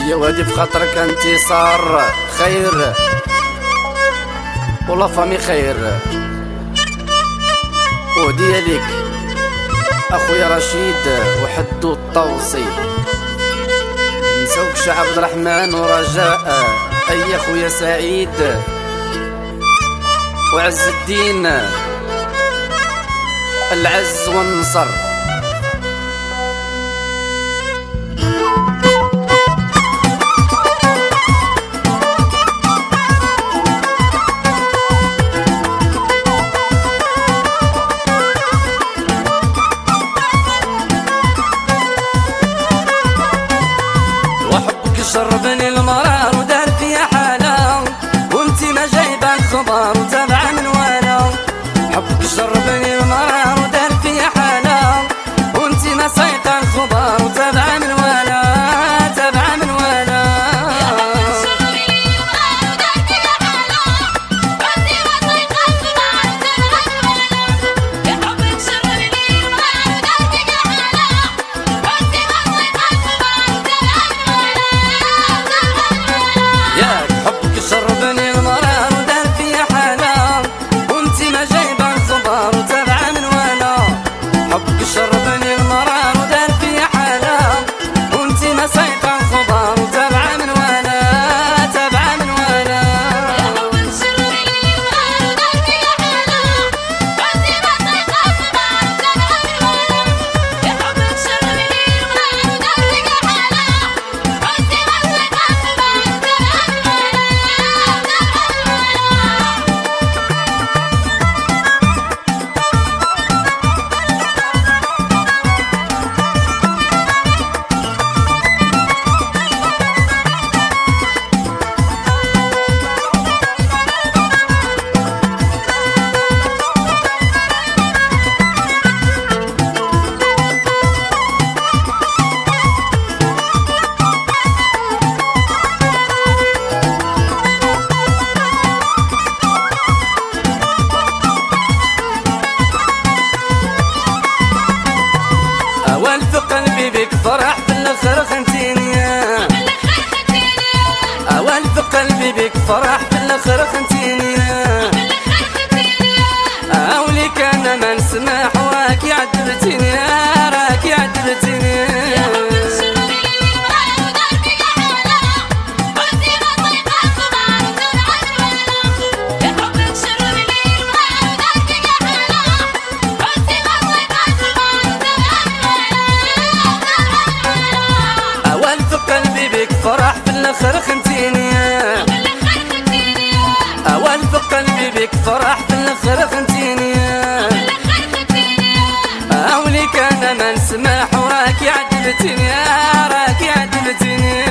يا وادي في خاطرك انتي صار خير ولا فامي خير. ودي ليك اخويا رشيد وحدو الطوسي، نسوك عبد الرحمن ورجاء، اي اخويا سعيد وعز الدين العز والنصر. شربني المرار ودار فيها حالة وانتي ما جايبة الخبر وتابعة من وانا. حبك شربني المرار ودار فيها حالة وانتي ما سايقة الخبر وتابعة من وانا، تابعة من وانا. قلبي بك فرح في الاخر خنتيني، اوال في قلبي بك فرح في الاخر خنتيني. اولي كان ما نسمح واكي عذبتيني، راكي عذبتيني. فرح في الاخر خنتيني، اوال في قلبي بك فرح في الاخر خنتيني. اولي كان ما نسمح وراكي عذبتيني، راكي عذبتيني.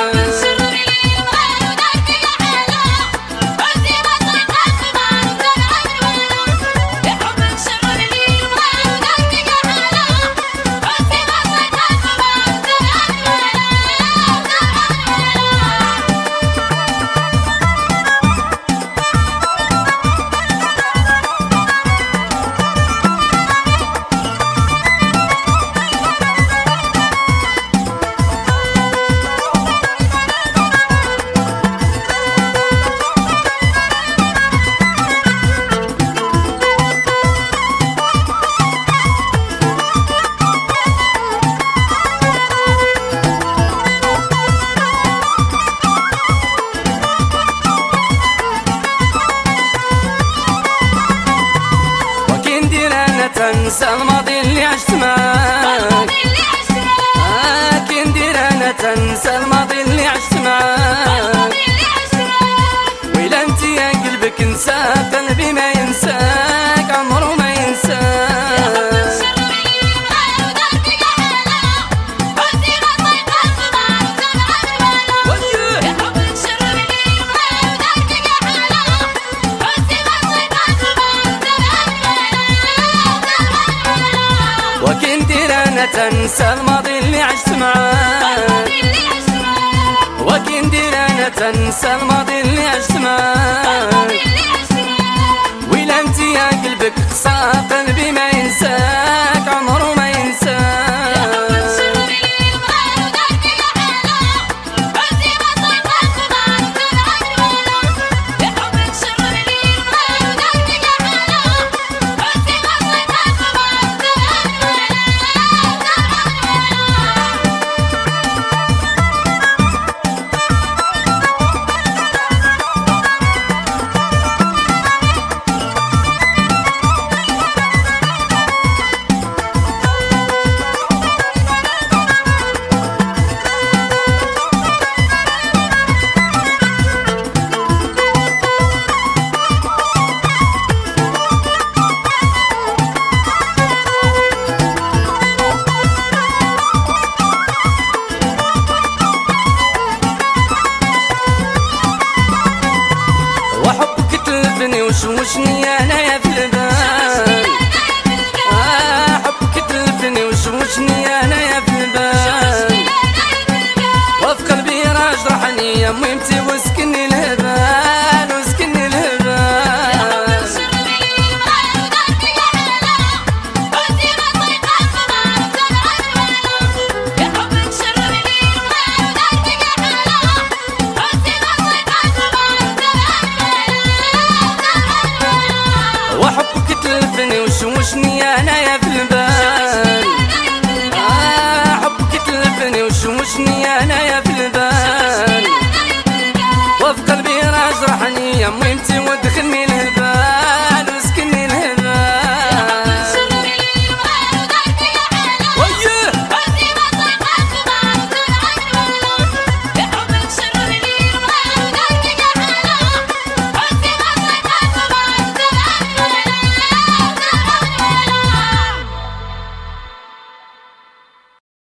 تنسى الماضي اللي عشت معاك، كي ندير انا تنسى الماضي اللي عشت معاك. ويلا انت يا قلبك انسى قلبي ما ينساك، عمره ما ينساك. وكي ندير انا تنسى الماضي اللي عشت معاك، وكي ندير انا تنسى الماضي اللي عشت معاك. ويلا انت يا قلبك قسى قلبي ما ينساك، عمره ما ينساك. جرحني يا ميمتي وسكني الهبال وسكني الهبال وحبك تلفني وشوشني انا يا في البال حبك تلفني وشوشني انا يا في البال وفي قلبي راجرحني يا ميمتي